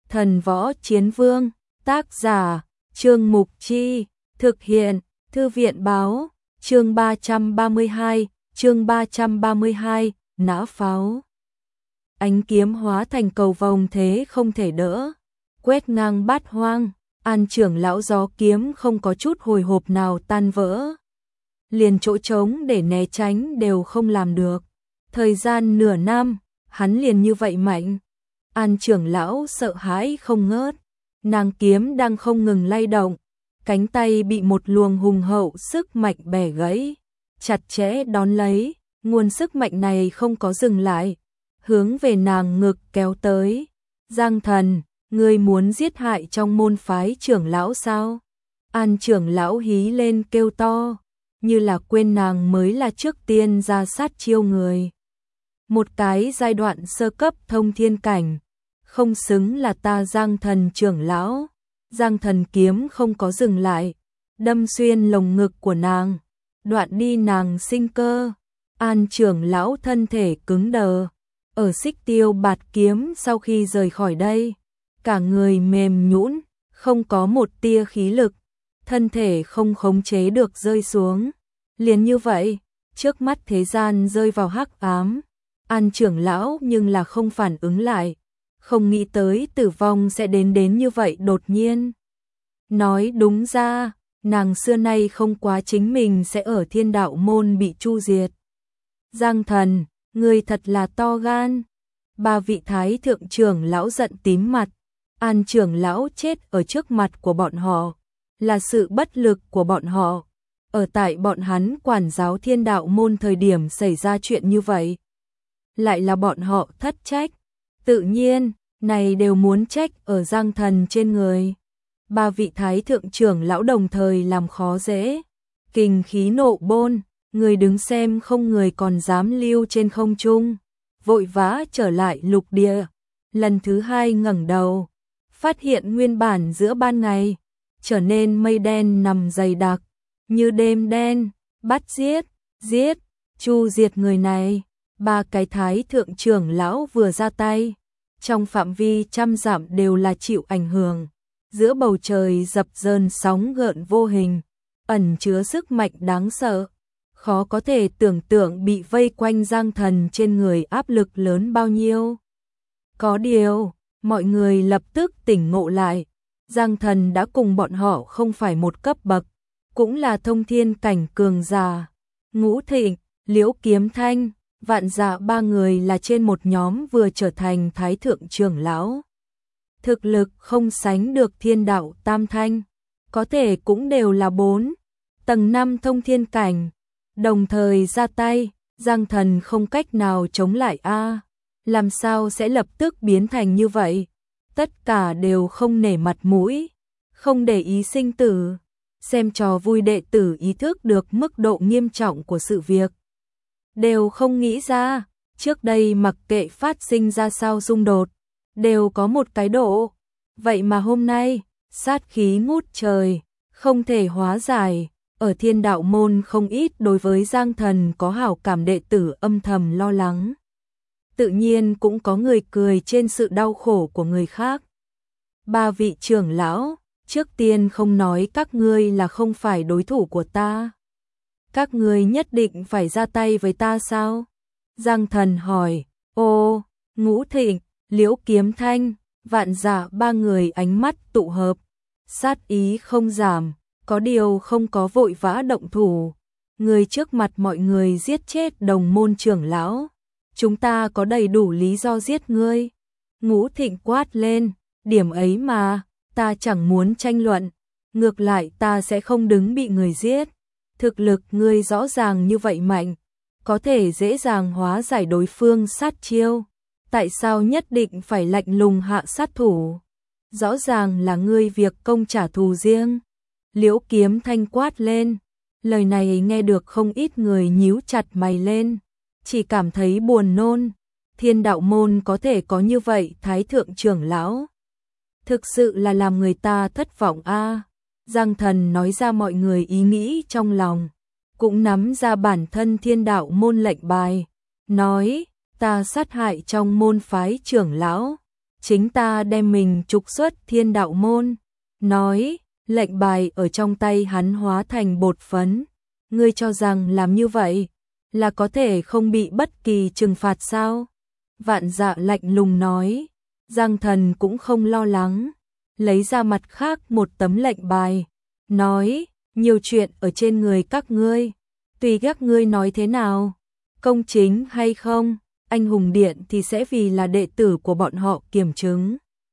Thần Võ Chiến Vương, tác giả, Trương Mục Chi, thực hiện, Thư viện báo, chương 332, nã pháo. Ánh kiếm hóa thành cầu vồng thế không thể đỡ, quét ngang bát hoang, An trưởng lão gió kiếm không có chút hồi hộp nào tan vỡ. Liền chỗ trống để né tránh đều không làm được. Thời gian nửa năm, hắn liền như vậy mạnh. An trưởng lão sợ hãi không ngớt, nàng kiếm đang không ngừng lay động, cánh tay bị một luồng hùng hậu sức mạnh bẻ gãy, chặt chẽ đón lấy, nguồn sức mạnh này không có dừng lại, hướng về nàng ngực kéo tới. Giang Thần, ngươi muốn giết hại trong môn phái trưởng lão sao? An trưởng lão hí lên kêu to, như là quên nàng mới là trước tiên ra sát chiêu người. Một cái giai đoạn sơ cấp thông thiên cảnh, không xứng là ta Giang Thần trưởng lão. Giang Thần kiếm không có dừng lại, đâm xuyên lồng ngực của nàng, đoạn đi nàng sinh cơ. An trưởng lão thân thể cứng đờ, ở Xích Tiêu Bạt kiếm sau khi rời khỏi đây, cả người mềm nhũn, không có một tia khí lực, thân thể không khống chế được rơi xuống. Liền như vậy, trước mắt thế gian rơi vào hắc ám. An trưởng lão nhưng là không phản ứng lại, không nghĩ tới tử vong sẽ đến như vậy đột nhiên. Nói đúng ra, nàng xưa nay không quá chính mình sẽ ở Thiên Đạo môn bị chu diệt. Giang Thần, ngươi thật là to gan. Ba vị thái thượng trưởng lão giận tím mặt. An trưởng lão chết ở trước mặt của bọn họ, là sự bất lực của bọn họ. Ở tại bọn hắn quản giáo Thiên Đạo môn thời điểm xảy ra chuyện như vậy, lại là bọn họ thất trách. Tự nhiên, này đều muốn trách ở Giang Thần trên người. Ba vị thái thượng trưởng lão đồng thời làm khó dễ. Kình khí nộ bôn, người đứng xem không người còn dám lưu trên không trung, vội vã trở lại lục địa. Lần thứ hai ngẩng đầu, phát hiện nguyên bản giữa ban ngày trở nên mây đen nằm dày đặc, như đêm đen. Bắt giết, chu diệt người này. Ba cái thái thượng trưởng lão vừa ra tay, trong phạm vi trăm dặm đều là chịu ảnh hưởng. Giữa bầu trời dập dờn sóng gợn vô hình, ẩn chứa sức mạnh đáng sợ, khó có thể tưởng tượng bị vây quanh Giang Thần trên người áp lực lớn bao nhiêu. Có điều, mọi người lập tức tỉnh ngộ lại, Giang Thần đã cùng bọn họ không phải một cấp bậc, cũng là thông thiên cảnh cường giả. Ngũ Thịnh, Liễu Kiếm Thanh, Vạn Dạ ba người là trên một nhóm vừa trở thành thái thượng trưởng lão. Thực lực không sánh được Thiên Đạo tam thanh, có thể cũng đều là 4 tầng 5 thông thiên cảnh. Đồng thời ra tay, Giang Thần không cách nào chống lại a. Làm sao sẽ lập tức biến thành như vậy? Tất cả đều không nể mặt mũi, không để ý sinh tử, xem trò vui. Đệ tử ý thức được mức độ nghiêm trọng của sự việc, đều không nghĩ ra, trước đây mặc kệ phát sinh ra sao xung đột, đều có một cái độ. Vậy mà hôm nay, sát khí ngút trời, không thể hóa giải. Ở Thiên Đạo môn không ít đối với Giang Thần có hảo cảm đệ tử âm thầm lo lắng. Tự nhiên cũng có người cười trên sự đau khổ của người khác. Ba vị trưởng lão, trước tiên không nói các ngươi là không phải đối thủ của ta. Các ngươi nhất định phải ra tay với ta sao? Giang Thần hỏi. Ô, Ngũ Thịnh, Liễu Kiếm Thanh, Vạn Dạ ba người ánh mắt tụ hợp, sát ý không giảm, có điều không có vội vã động thủ. Người trước mặt mọi người giết chết đồng môn trưởng lão, chúng ta có đầy đủ lý do giết ngươi. Ngũ Thịnh quát lên, điểm ấy mà, ta chẳng muốn tranh luận, ngược lại ta sẽ không đứng bị người giết. Thực lực ngươi rõ ràng như vậy mạnh, có thể dễ dàng hóa giải đối phương sát chiêu, tại sao nhất định phải lạnh lùng hạ sát thủ? Rõ ràng là ngươi việc công trả thù riêng. Liễu Kiếm Thanh quát lên, lời này nghe được không ít người nhíu chặt mày lên, chỉ cảm thấy buồn nôn. Thiên Đạo môn có thể có như vậy thái thượng trưởng lão, thực sự là làm người ta thất vọng a. Giang Thần nói ra mọi người ý nghĩ trong lòng, cũng nắm ra bản thân Thiên Đạo môn lệnh bài, nói, ta sát hại trong môn phái trưởng lão, chính ta đem mình trục xuất Thiên Đạo môn. Nói, lệnh bài ở trong tay hắn hóa thành bột phấn. Ngươi cho rằng làm như vậy là có thể không bị bất kỳ trừng phạt sao? Vạn Dạ lạnh lùng nói. Giang Thần cũng không lo lắng, lấy ra mặt khác một tấm lệnh bài, nói, nhiều chuyện ở trên người các ngươi, tùy các ngươi nói thế nào, công chính hay không, anh hùng điện thì sẽ vì là đệ tử của bọn họ kiểm chứng.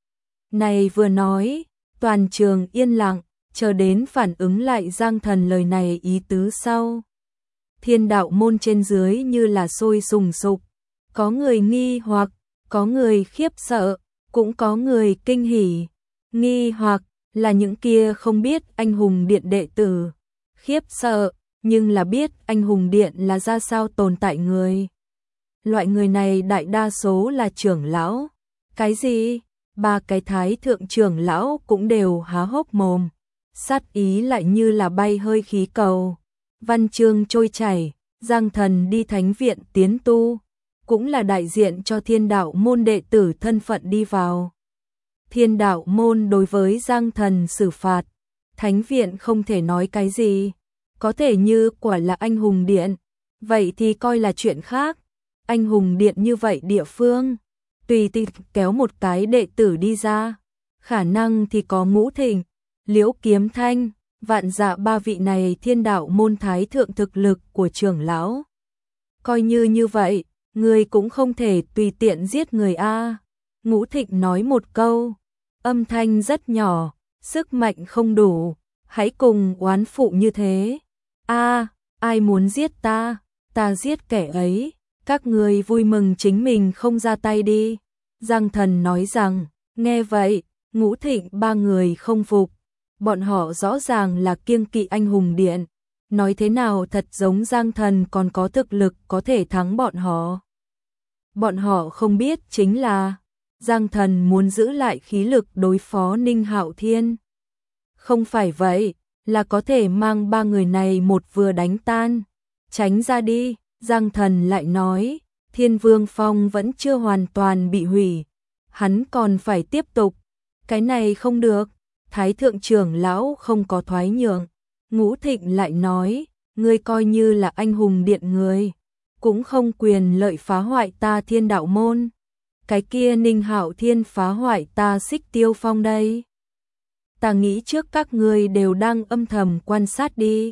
Này vừa nói, toàn trường yên lặng, chờ đến phản ứng lại Giang Thần lời này ý tứ sau. Thiên Đạo môn trên dưới như là sôi sùng sục, có người nghi hoặc, có người khiếp sợ, cũng có người kinh hỉ. Nghi hoặc là những kia không biết anh hùng điện đệ tử, khiếp sợ nhưng là biết anh hùng điện là ra sao tồn tại người. Loại người này đại đa số là trưởng lão. Cái gì? Ba cái thái thượng trưởng lão cũng đều há hốc mồm, sát ý lại như là bay hơi khí cầu. Văn chương trôi chảy, Giang Thần đi thánh viện tiến tu, cũng là đại diện cho Thiên Đạo môn đệ tử thân phận đi vào. Thiên Đạo môn đối với Giang Thần xử phạt, thánh viện không thể nói cái gì, có thể như quả là anh hùng điện, vậy thì coi là chuyện khác. Anh hùng điện như vậy địa phương, tùy tiện kéo một cái đệ tử đi ra, khả năng thì có Ngũ Thịnh, Liễu Kiếm Thanh, Vạn Dạ ba vị này Thiên Đạo môn thái thượng thực lực của trưởng lão. Coi như vậy, người cũng không thể tùy tiện giết người a. Ngũ Thịnh nói một câu, âm thanh rất nhỏ, sức mạnh không đủ, hãy cùng oán phụ như thế. A, ai muốn giết ta, ta giết kẻ ấy, các người vui mừng chính mình không ra tay đi. Giang Thần nói rằng, nghe vậy, Ngũ Thịnh ba người không phục, bọn họ rõ ràng là kiêng kỵ anh hùng điện, nói thế nào thật giống Giang Thần còn có thực lực có thể thắng bọn họ. Bọn họ không biết chính là Giang Thần muốn giữ lại khí lực đối phó Ninh Hạo Thiên. Không phải vậy, là có thể mang ba người này một vừa đánh tan. Tránh ra đi, Giang Thần lại nói, Thiên Vương Phong vẫn chưa hoàn toàn bị hủy, hắn còn phải tiếp tục. Cái này không được, Thái thượng trưởng lão không có thoái nhượng. Ngũ Thịnh lại nói, ngươi coi như là anh hùng điện người, cũng không quyền lợi phá hoại ta Thiên Đạo môn. Cái kia Ninh Hạo Thiên phá hoại ta Xích Tiêu Phong đây. Ta nghĩ trước các ngươi đều đang âm thầm quan sát đi.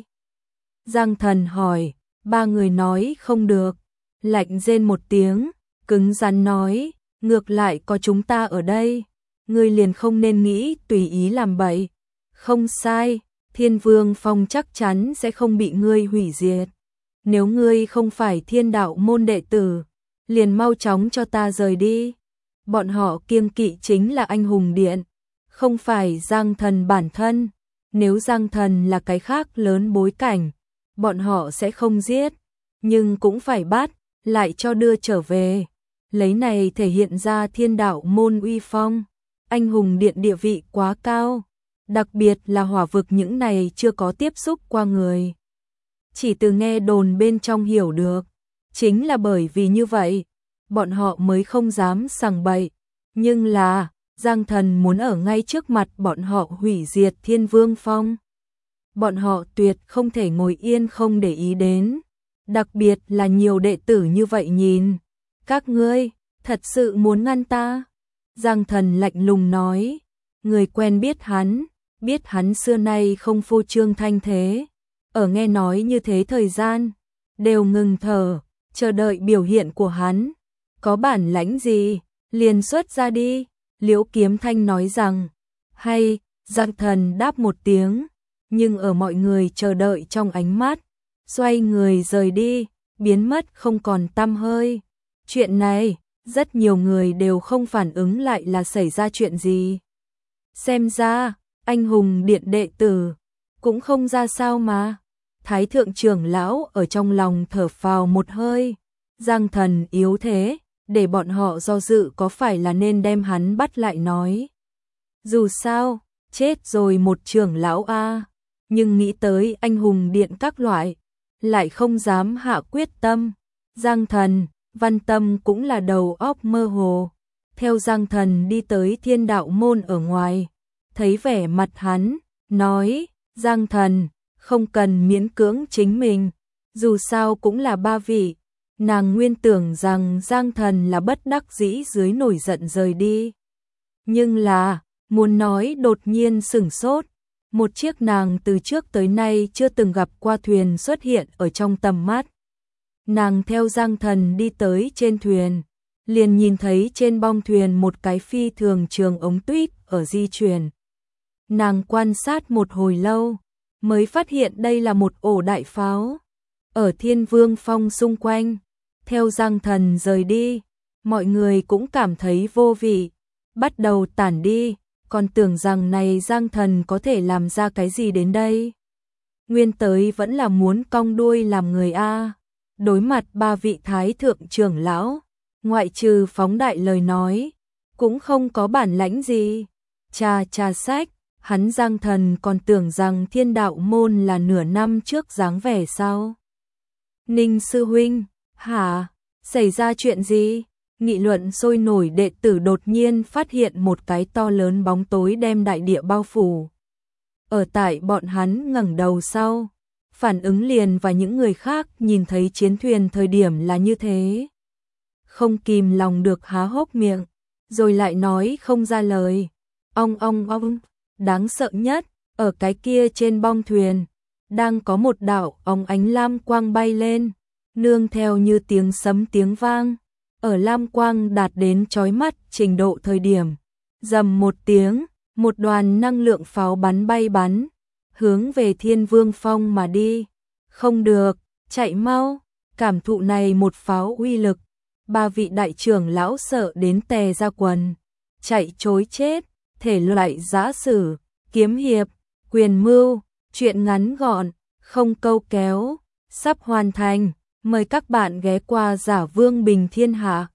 Giang Thần hỏi, ba người nói không được. Lạnh rên một tiếng, cứng rắn nói, ngược lại có chúng ta ở đây. Ngươi liền không nên nghĩ tùy ý làm bậy. Không sai, Thiên Vương Phong chắc chắn sẽ không bị ngươi hủy diệt. Nếu ngươi không phải Thiên Đạo môn đệ tử, liền mau chóng cho ta rời đi. Bọn họ kiêng kỵ chính là anh hùng điện, không phải Giang Thần bản thân. Nếu Giang Thần là cái khác lớn bối cảnh, bọn họ sẽ không giết, nhưng cũng phải bắt, lại cho đưa trở về. Lấy này thể hiện ra Thiên Đạo môn uy phong, anh hùng điện địa vị quá cao, đặc biệt là hỏa vực những này chưa có tiếp xúc qua người. Chỉ từ nghe đồn bên trong hiểu được, chính là bởi vì như vậy, bọn họ mới không dám sằng bậy. Nhưng là, Giang Thần muốn ở ngay trước mặt bọn họ hủy diệt Thiên Vương Phong. Bọn họ tuyệt không thể ngồi yên không để ý đến. Đặc biệt là nhiều đệ tử như vậy nhìn. Các ngươi, thật sự muốn ngăn ta? Giang Thần lạnh lùng nói. Người quen biết hắn xưa nay không phô trương thanh thế. Ở nghe nói như thế thời gian, đều ngừng thở, chờ đợi biểu hiện của hắn. Có bản lãnh gì, liền xuất ra đi. Liễu Kiếm Thanh nói rằng, hay, Giang Thần đáp một tiếng, nhưng ở mọi người chờ đợi trong ánh mắt, xoay người rời đi, biến mất không còn tăm hơi. Chuyện này, rất nhiều người đều không phản ứng lại là xảy ra chuyện gì. Xem ra, anh hùng điện đệ tử, cũng không ra sao mà. Thái thượng trưởng lão ở trong lòng thở phào một hơi. Giang Thần yếu thế, để bọn họ do dự có phải là nên đem hắn bắt lại nói. Dù sao, chết rồi một trưởng lão a, nhưng nghĩ tới anh hùng điện các loại, lại không dám hạ quyết tâm. Giang Thần, Văn Tâm cũng là đầu óc mơ hồ. theo Giang Thần đi tới Thiên Đạo môn ở ngoài, thấy vẻ mặt hắn, nói, Giang Thần, không cần miễn cưỡng chính mình, dù sao cũng là ba vị. Nàng nguyên tưởng rằng Giang Thần là bất đắc dĩ dưới nổi giận rời đi. Nhưng là, muốn nói đột nhiên sửng sốt, một chiếc nàng từ trước tới nay chưa từng gặp qua thuyền xuất hiện ở trong tầm mắt. Nàng theo Giang Thần đi tới trên thuyền, liền nhìn thấy trên bong thuyền một cái phi thường trường ống tuyết ở di chuyển. Nàng quan sát một hồi lâu, mới phát hiện đây là một ổ đại pháo. Ở Thiên Vương Phong xung quanh, theo Giang Thần rời đi, mọi người cũng cảm thấy vô vị, bắt đầu tản đi, còn tưởng rằng này Giang Thần có thể làm ra cái gì đến đây. Nguyên tới vẫn là muốn cong đuôi làm người A. Đối mặt ba vị thái thượng trưởng lão, ngoại trừ phóng đại lời nói, cũng không có bản lãnh gì. Trà sách, hắn Giang Thần còn tưởng rằng Thiên Đạo môn là nửa năm trước dáng vẻ sao. Ninh sư huynh, hả, xảy ra chuyện gì? Nghị luận sôi nổi, đệ tử đột nhiên phát hiện một cái to lớn bóng tối đem đại địa bao phủ. Ở tại bọn hắn ngẩng đầu sau, phản ứng liền và những người khác nhìn thấy chiến thuyền thời điểm là như thế. Không kìm lòng được há hốc miệng, rồi lại nói không ra lời. Ong, đáng sợ nhất, ở cái kia trên bong thuyền, đang có một đạo óng ánh lam quang bay lên, nương theo như tiếng sấm tiếng vang. Ở lam quang đạt đến chói mắt trình độ thời điểm, rầm một tiếng, một đoàn năng lượng pháo bắn, hướng về Thiên Vương Phong mà đi. Không được, chạy mau, cảm thụ này một pháo uy lực, ba vị đại trưởng lão sợ đến tè ra quần, chạy trối chết, thể loại giã sử, kiếm hiệp, quyền mưu, chuyện ngắn gọn, không câu kéo, sắp hoàn thành, mời các bạn ghé qua Giả Vương Bình Thiên Hạ.